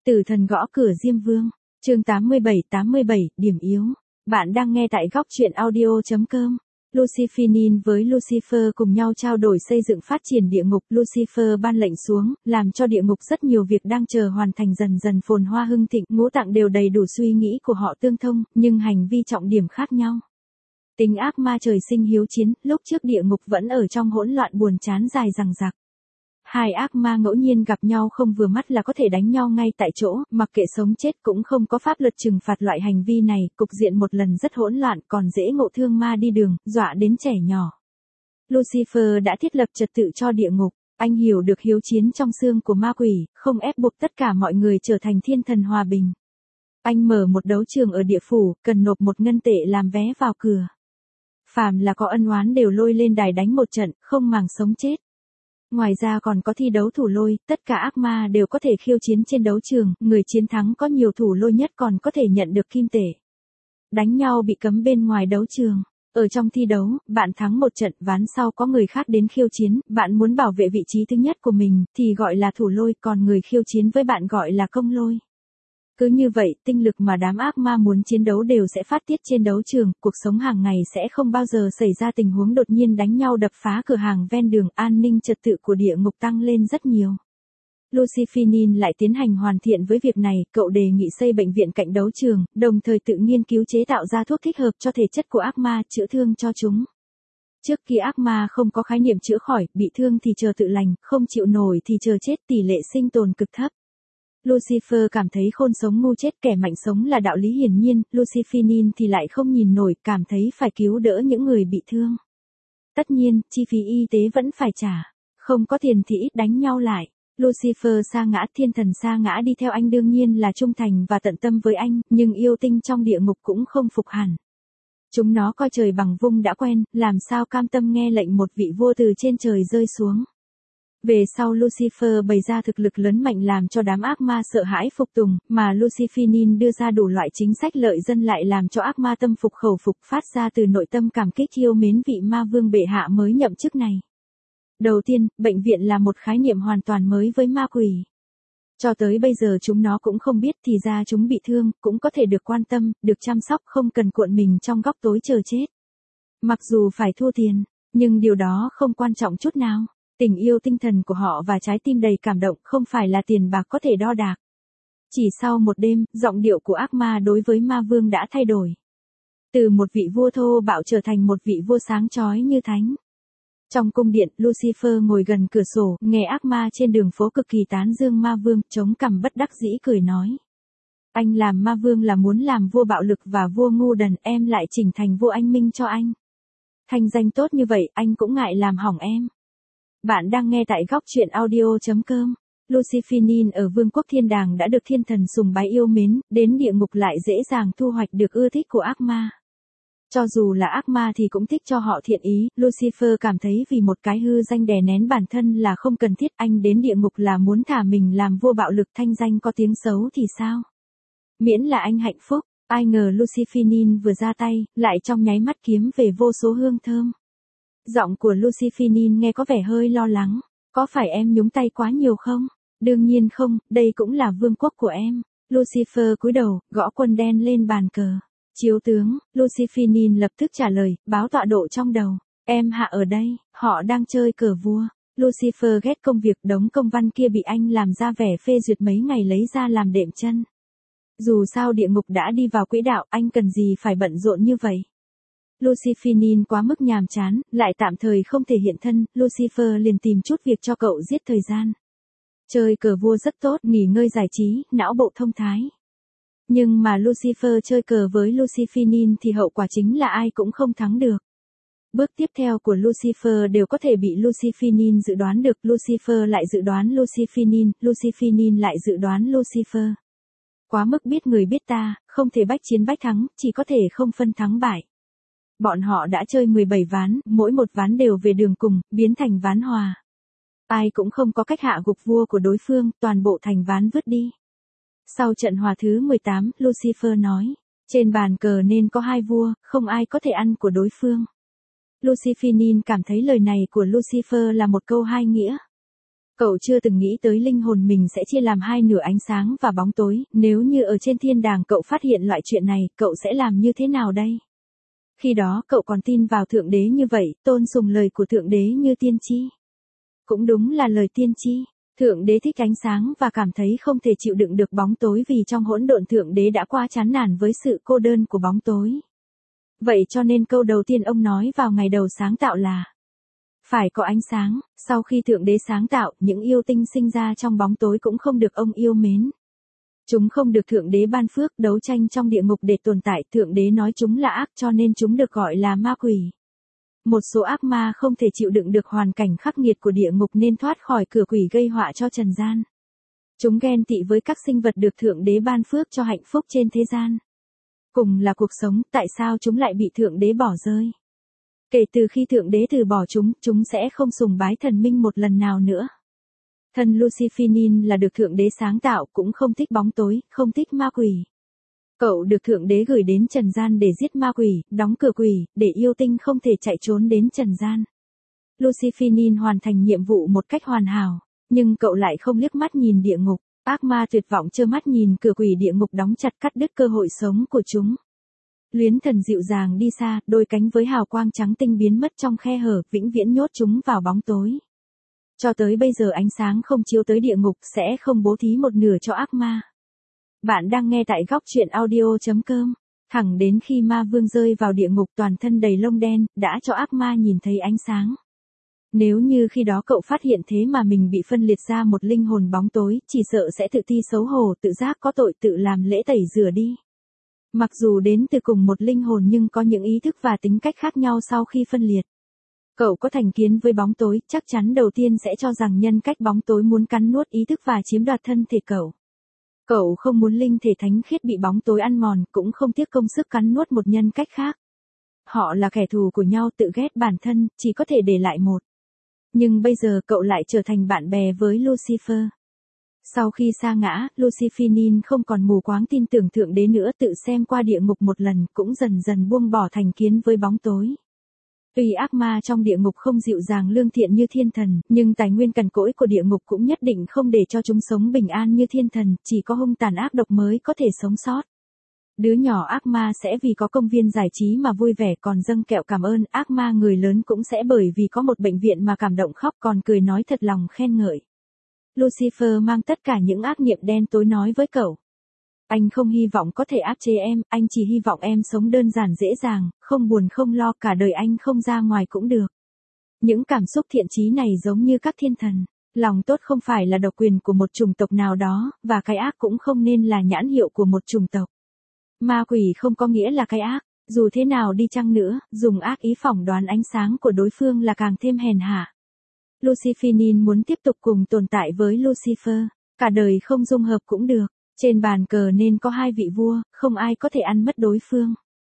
Tử thần gõ cửa Diêm Vương. Chương 87, điểm yếu. Bạn đang nghe tại góc truyện audio.com. Lucifinin với Lucifer cùng nhau trao đổi xây dựng phát triển địa ngục. Lucifer ban lệnh xuống, làm cho địa ngục rất nhiều việc đang chờ hoàn thành dần dần phồn hoa hưng thịnh. Ngũ tạng đều đầy đủ, suy nghĩ của họ tương thông, nhưng hành vi trọng điểm khác nhau. Tính ác ma trời sinh hiếu chiến, lúc trước địa ngục vẫn ở trong hỗn loạn buồn chán dài dằng dặc. Hai ác ma ngẫu nhiên gặp nhau không vừa mắt là có thể đánh nhau ngay tại chỗ, mặc kệ sống chết cũng không có pháp luật trừng phạt loại hành vi này, cục diện một lần rất hỗn loạn, còn dễ ngộ thương ma đi đường, dọa đến trẻ nhỏ. Lucifer đã thiết lập trật tự cho địa ngục, anh hiểu được hiếu chiến trong xương của ma quỷ, không ép buộc tất cả mọi người trở thành thiên thần hòa bình. Anh mở một đấu trường ở địa phủ, cần nộp 1 ngân tệ làm vé vào cửa. Phàm là có ân oán đều lôi lên đài đánh một trận, không màng sống chết. Ngoài ra còn có thi đấu thủ lôi, tất cả ác ma đều có thể khiêu chiến trên đấu trường, người chiến thắng có nhiều thủ lôi nhất còn có thể nhận được kim tệ. Đánh nhau bị cấm bên ngoài đấu trường. Ở trong thi đấu, bạn thắng một trận, ván sau có người khác đến khiêu chiến, bạn muốn bảo vệ vị trí thứ nhất của mình, thì gọi là thủ lôi, còn người khiêu chiến với bạn gọi là công lôi. Cứ như vậy, tinh lực mà đám ác ma muốn chiến đấu đều sẽ phát tiết trên đấu trường, cuộc sống hàng ngày sẽ không bao giờ xảy ra tình huống đột nhiên đánh nhau đập phá cửa hàng ven đường, an ninh trật tự của địa ngục tăng lên rất nhiều. Lucifinin lại tiến hành hoàn thiện với việc này, cậu đề nghị xây bệnh viện cạnh đấu trường, đồng thời tự nghiên cứu chế tạo ra thuốc thích hợp cho thể chất của ác ma, chữa thương cho chúng. Trước kia ác ma không có khái niệm chữa khỏi, bị thương thì chờ tự lành, không chịu nổi thì chờ chết, tỷ lệ sinh tồn cực thấp. Lucifer cảm thấy khôn sống ngu chết, kẻ mạnh sống là đạo lý hiển nhiên, Lucifinin thì lại không nhìn nổi, cảm thấy phải cứu đỡ những người bị thương. Tất nhiên, chi phí y tế vẫn phải trả, không có tiền thì ít đánh nhau lại. Lucifer sa ngã, thiên thần sa ngã đi theo anh đương nhiên là trung thành và tận tâm với anh, nhưng yêu tinh trong địa ngục cũng không phục hẳn. Chúng nó coi trời bằng vung đã quen, làm sao cam tâm nghe lệnh một vị vua từ trên trời rơi xuống. Về sau Lucifer bày ra thực lực lớn mạnh làm cho đám ác ma sợ hãi phục tùng, mà Lucifinin đưa ra đủ loại chính sách lợi dân lại làm cho ác ma tâm phục khẩu phục, phát ra từ nội tâm cảm kích yêu mến vị ma vương bệ hạ mới nhậm chức này. Đầu tiên, bệnh viện là một khái niệm hoàn toàn mới với ma quỷ. Cho tới bây giờ chúng nó cũng không biết thì ra chúng bị thương, cũng có thể được quan tâm, được chăm sóc, không cần cuộn mình trong góc tối chờ chết. Mặc dù phải thua tiền, nhưng điều đó không quan trọng chút nào. Tình yêu tinh thần của họ và trái tim đầy cảm động không phải là tiền bạc có thể đo đạc. Chỉ sau một đêm, giọng điệu của ác ma đối với ma vương đã thay đổi. Từ một vị vua thô bạo trở thành một vị vua sáng chói như thánh. Trong cung điện, Lucifer ngồi gần cửa sổ, nghe ác ma trên đường phố cực kỳ tán dương ma vương, chống cằm bất đắc dĩ cười nói. Anh làm ma vương là muốn làm vua bạo lực và vua ngu đần, em lại chỉnh thành vua anh minh cho anh. Thành danh tốt như vậy, anh cũng ngại làm hỏng em. Bạn đang nghe tại góc truyện audio.com. Lucifinin ở vương quốc thiên đàng đã được thiên thần sùng bái yêu mến, đến địa ngục lại dễ dàng thu hoạch được ưa thích của ác ma. Cho dù là ác ma thì cũng thích cho họ thiện ý, Lucifer cảm thấy vì một cái hư danh đè nén bản thân là không cần thiết, anh đến địa ngục là muốn thả mình làm vua bạo lực, thanh danh có tiếng xấu thì sao? Miễn là anh hạnh phúc, ai ngờ Lucifinin vừa ra tay, lại trong nháy mắt kiếm về vô số hương thơm. Giọng của Lucifinin nghe có vẻ hơi lo lắng, có phải em nhúng tay quá nhiều không? Đương nhiên không, đây cũng là vương quốc của em. Lucifer cúi đầu, gõ quân đen lên bàn cờ. Chiếu tướng, Lucifinin lập tức trả lời, báo tọa độ trong đầu. Em hạ ở đây, họ đang chơi cờ vua. Lucifer ghét công việc, đống công văn kia bị anh làm ra vẻ phê duyệt mấy ngày lấy ra làm đệm chân. Dù sao địa ngục đã đi vào quỹ đạo, anh cần gì phải bận rộn như vậy. Lucifinin quá mức nhàm chán, lại tạm thời không thể hiện thân, Lucifer liền tìm chút việc cho cậu giết thời gian. Chơi cờ vua rất tốt, nghỉ ngơi giải trí, não bộ thông thái. Nhưng mà Lucifer chơi cờ với Lucifinin thì hậu quả chính là ai cũng không thắng được. Bước tiếp theo của Lucifer đều có thể bị Lucifinin dự đoán được, Lucifer lại dự đoán Lucifinin, Lucifinin lại dự đoán Lucifer. Quá mức biết người biết ta, không thể bách chiến bách thắng, chỉ có thể không phân thắng bại. Bọn họ đã chơi 17 ván, mỗi một ván đều về đường cùng, biến thành ván hòa. Ai cũng không có cách hạ gục vua của đối phương, toàn bộ thành ván vứt đi. Sau trận hòa thứ 18, Lucifer nói, trên bàn cờ nên có 2 vua, không ai có thể ăn của đối phương. Lucifinin cảm thấy lời này của Lucifer là một câu hai nghĩa. Cậu chưa từng nghĩ tới linh hồn mình sẽ chia làm hai nửa ánh sáng và bóng tối, nếu như ở trên thiên đàng cậu phát hiện loại chuyện này, cậu sẽ làm như thế nào đây? Khi đó cậu còn tin vào Thượng Đế như vậy, tôn sùng lời của Thượng Đế như tiên tri. Cũng đúng là lời tiên tri. Thượng Đế thích ánh sáng và cảm thấy không thể chịu đựng được bóng tối vì trong hỗn độn Thượng Đế đã qua chán nản với sự cô đơn của bóng tối. Vậy cho nên câu đầu tiên ông nói vào ngày đầu sáng tạo là phải có ánh sáng. Sau khi Thượng Đế sáng tạo, những yêu tinh sinh ra trong bóng tối cũng không được ông yêu mến. Chúng không được Thượng Đế ban phước, đấu tranh trong địa ngục để tồn tại. Thượng Đế nói chúng là ác cho nên chúng được gọi là ma quỷ. Một số ác ma không thể chịu đựng được hoàn cảnh khắc nghiệt của địa ngục nên thoát khỏi cửa quỷ gây họa cho trần gian. Chúng ghen tị với các sinh vật được Thượng Đế ban phước cho hạnh phúc trên thế gian. Cùng là cuộc sống, tại sao chúng lại bị Thượng Đế bỏ rơi? Kể từ khi Thượng Đế từ bỏ chúng sẽ không sùng bái thần minh một lần nào nữa. Thần Lucifinin là được Thượng Đế sáng tạo, cũng không thích bóng tối, không thích ma quỷ. Cậu được Thượng Đế gửi đến trần gian để giết ma quỷ, đóng cửa quỷ, để yêu tinh không thể chạy trốn đến trần gian. Lucifinin hoàn thành nhiệm vụ một cách hoàn hảo, nhưng cậu lại không liếc mắt nhìn địa ngục. Ác ma tuyệt vọng trơ mắt nhìn cửa quỷ địa ngục đóng chặt, cắt đứt cơ hội sống của chúng. Luyến thần dịu dàng đi xa, đôi cánh với hào quang trắng tinh biến mất trong khe hở, vĩnh viễn nhốt chúng vào bóng tối. Cho tới bây giờ ánh sáng không chiếu tới địa ngục, sẽ không bố thí một nửa cho ác ma. Bạn đang nghe tại góc truyện audio.com. Thẳng đến khi ma vương rơi vào địa ngục toàn thân đầy lông đen, đã cho ác ma nhìn thấy ánh sáng. Nếu như khi đó cậu phát hiện thế mà mình bị phân liệt ra một linh hồn bóng tối, chỉ sợ sẽ tự ti xấu hổ, tự giác có tội, tự làm lễ tẩy rửa đi. Mặc dù đến từ cùng một linh hồn nhưng có những ý thức và tính cách khác nhau sau khi phân liệt. Cậu có thành kiến với bóng tối, chắc chắn đầu tiên sẽ cho rằng nhân cách bóng tối muốn cắn nuốt ý thức và chiếm đoạt thân thể cậu. Cậu không muốn linh thể thánh khiết bị bóng tối ăn mòn, cũng không tiếc công sức cắn nuốt một nhân cách khác. Họ là kẻ thù của nhau, tự ghét bản thân, chỉ có thể để lại một. Nhưng bây giờ cậu lại trở thành bạn bè với Lucifer. Sau khi sa ngã, Lucifinin không còn mù quáng tin tưởng Thượng Đế nữa, tự xem qua địa ngục một lần, cũng dần dần buông bỏ thành kiến với bóng tối. Tuy ác ma trong địa ngục không dịu dàng lương thiện như thiên thần, nhưng tài nguyên cằn cỗi của địa ngục cũng nhất định không để cho chúng sống bình an như thiên thần, chỉ có hung tàn ác độc mới có thể sống sót. Đứa nhỏ ác ma sẽ vì có công viên giải trí mà vui vẻ, còn dâng kẹo cảm ơn. Ác ma người lớn cũng sẽ bởi vì có một bệnh viện mà cảm động khóc, còn cười nói thật lòng khen ngợi. Lucifer mang tất cả những ác niệm đen tối nói với cậu. Anh không hy vọng có thể áp chế em, anh chỉ hy vọng em sống đơn giản dễ dàng, không buồn không lo, cả đời anh không ra ngoài cũng được. Những cảm xúc thiện chí này giống như các thiên thần. Lòng tốt không phải là độc quyền của một chủng tộc nào đó, và cái ác cũng không nên là nhãn hiệu của một chủng tộc. Ma quỷ không có nghĩa là cái ác, dù thế nào đi chăng nữa, dùng ác ý phỏng đoán ánh sáng của đối phương là càng thêm hèn hạ. Lucifinin muốn tiếp tục cùng tồn tại với Lucifer, cả đời không dung hợp cũng được. Trên bàn cờ nên có hai vị vua, không ai có thể ăn mất đối phương.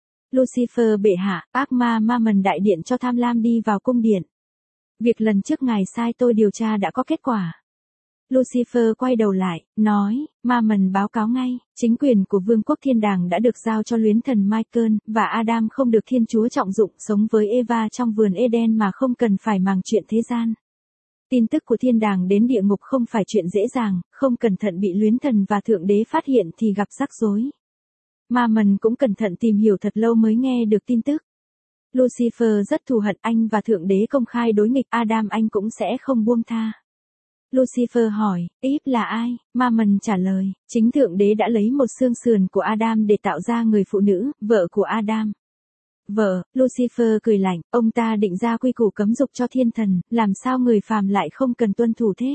Lucifer bệ hạ, ác ma Mammon đại điện cho tham lam đi vào cung điện. Việc lần trước ngài sai tôi điều tra đã có kết quả. Lucifer quay đầu lại, nói, Mammon báo cáo ngay, chính quyền của vương quốc thiên đàng đã được giao cho luyến thần Michael, và Adam không được Thiên Chúa trọng dụng, sống với Eva trong vườn Eden mà không cần phải màng chuyện thế gian. Tin tức của thiên đàng đến địa ngục không phải chuyện dễ dàng, không cẩn thận bị luyến thần và Thượng Đế phát hiện thì gặp rắc rối. Mammon cũng cẩn thận tìm hiểu thật lâu mới nghe được tin tức. Lucifer rất thù hận anh và Thượng Đế công khai đối nghịch, Adam anh cũng sẽ không buông tha. Lucifer hỏi, Eve là ai? Mammon trả lời, chính Thượng Đế đã lấy một xương sườn của Adam để tạo ra người phụ nữ, vợ của Adam. Vợ, Lucifer cười lạnh, ông ta định ra quy củ cấm dục cho thiên thần, làm sao người phàm lại không cần tuân thủ thế?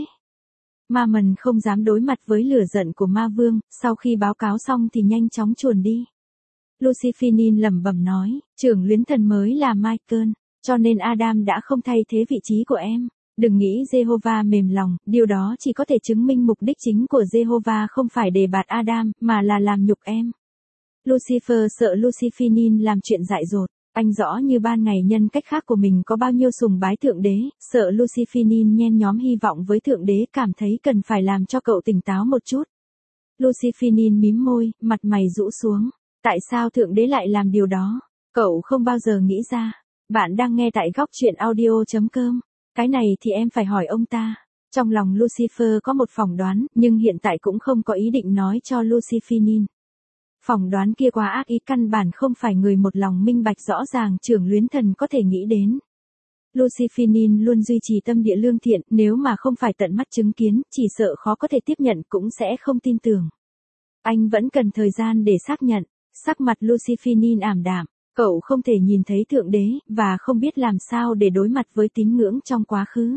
Mammon không dám đối mặt với lửa giận của ma vương, sau khi báo cáo xong thì nhanh chóng chuồn đi. Lucifinin lẩm bẩm nói, trưởng luyến thần mới là Michael, cho nên Adam đã không thay thế vị trí của em. Đừng nghĩ Jehovah mềm lòng, điều đó chỉ có thể chứng minh mục đích chính của Jehovah không phải đề bạt Adam, mà là làm nhục em. Lucifer sợ Lucifinin làm chuyện dại dột, anh rõ như ban ngày nhân cách khác của mình có bao nhiêu sùng bái Thượng Đế, sợ Lucifinin nhen nhóm hy vọng với Thượng Đế, cảm thấy cần phải làm cho cậu tỉnh táo một chút. Lucifinin mím môi, mặt mày rũ xuống, tại sao Thượng Đế lại làm điều đó? Cậu không bao giờ nghĩ ra. Bạn đang nghe tại góc truyện audio.com. Cái này thì em phải hỏi ông ta. Trong lòng Lucifer có một phỏng đoán, nhưng hiện tại cũng không có ý định nói cho Lucifinin. Phỏng đoán kia quá ác ý, căn bản không phải người một lòng minh bạch rõ ràng trưởng luyến thần có thể nghĩ đến. Lucifinin luôn duy trì tâm địa lương thiện, nếu mà không phải tận mắt chứng kiến, chỉ sợ khó có thể tiếp nhận cũng sẽ không tin tưởng. Anh vẫn cần thời gian để xác nhận. Sắc mặt Lucifinin ảm đạm, cậu không thể nhìn thấy Thượng Đế, và không biết làm sao để đối mặt với tín ngưỡng trong quá khứ.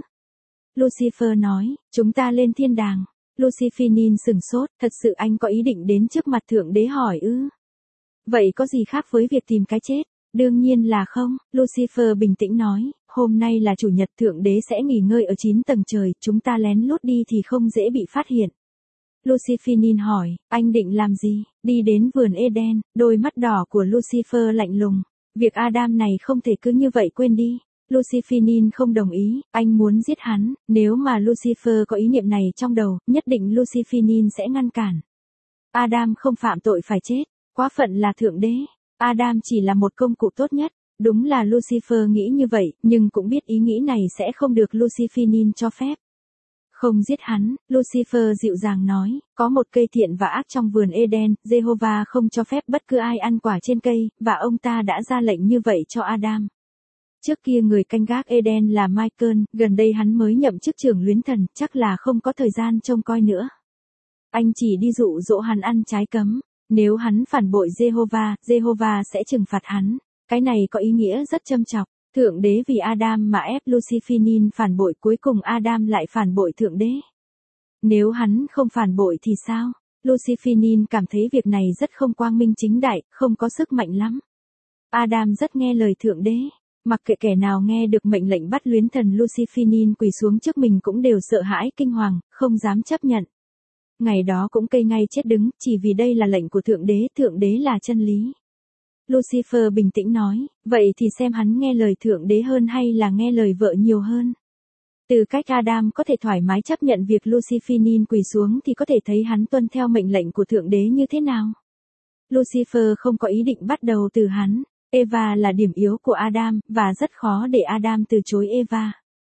Lucifer nói, chúng ta lên thiên đàng. Lucifinin sửng sốt, thật sự anh có ý định đến trước mặt Thượng Đế hỏi ư? Vậy có gì khác với việc tìm cái chết? Đương nhiên là không, Lucifer bình tĩnh nói, hôm nay là chủ nhật, Thượng Đế sẽ nghỉ ngơi ở 9 tầng trời, chúng ta lén lút đi thì không dễ bị phát hiện. Lucifinin hỏi, anh định làm gì? Đi đến vườn Eden, đôi mắt đỏ của Lucifer lạnh lùng. Việc Adam này không thể cứ như vậy quên đi. Lucifinin không đồng ý, anh muốn giết hắn, nếu mà Lucifer có ý niệm này trong đầu, nhất định Lucifinin sẽ ngăn cản. Adam không phạm tội phải chết, quá phận là Thượng Đế. Adam chỉ là một công cụ tốt nhất. Đúng là Lucifer nghĩ như vậy, nhưng cũng biết ý nghĩ này sẽ không được Lucifinin cho phép. Không giết hắn, Lucifer dịu dàng nói, có một cây thiện và ác trong vườn Eden, Jehovah không cho phép bất cứ ai ăn quả trên cây, và ông ta đã ra lệnh như vậy cho Adam. Trước kia người canh gác Eden là Michael, gần đây hắn mới nhậm chức trưởng luyến thần, chắc là không có thời gian trông coi nữa. Anh chỉ đi dụ dỗ hắn ăn trái cấm, nếu hắn phản bội Jehovah, Jehovah sẽ trừng phạt hắn. Cái này có ý nghĩa rất châm chọc. Thượng Đế vì Adam mà ép Lucifinin phản bội, cuối cùng Adam lại phản bội Thượng Đế. Nếu hắn không phản bội thì sao? Lucifinin cảm thấy việc này rất không quang minh chính đại, không có sức mạnh lắm. Adam rất nghe lời Thượng Đế. Mặc kệ kẻ nào nghe được mệnh lệnh bắt luyến thần Lucifinin quỳ xuống trước mình cũng đều sợ hãi kinh hoàng, không dám chấp nhận. Ngày đó cũng cây ngay chết đứng, chỉ vì đây là lệnh của Thượng Đế là chân lý. Lucifer bình tĩnh nói, vậy thì xem hắn nghe lời Thượng Đế hơn hay là nghe lời vợ nhiều hơn. Từ cách Adam có thể thoải mái chấp nhận việc Lucifinin quỳ xuống thì có thể thấy hắn tuân theo mệnh lệnh của Thượng Đế như thế nào. Lucifer không có ý định bắt đầu từ hắn. Eva là điểm yếu của Adam, và rất khó để Adam từ chối Eva.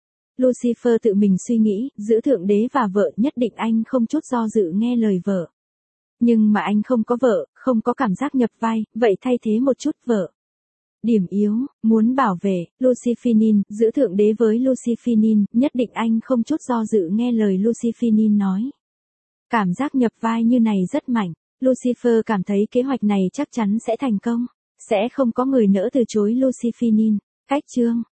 Lucifer tự mình suy nghĩ, giữa Thượng Đế và vợ nhất định anh không chút do dự nghe lời vợ. Nhưng mà anh không có vợ, không có cảm giác nhập vai, vậy thay thế một chút vợ. Điểm yếu, muốn bảo vệ, Lucifinin, giữa Thượng Đế với Lucifinin, nhất định anh không chút do dự nghe lời Lucifinin nói. Cảm giác nhập vai như này rất mạnh, Lucifer cảm thấy kế hoạch này chắc chắn sẽ thành công, sẽ không có người nỡ từ chối Lucifinin. Cách chương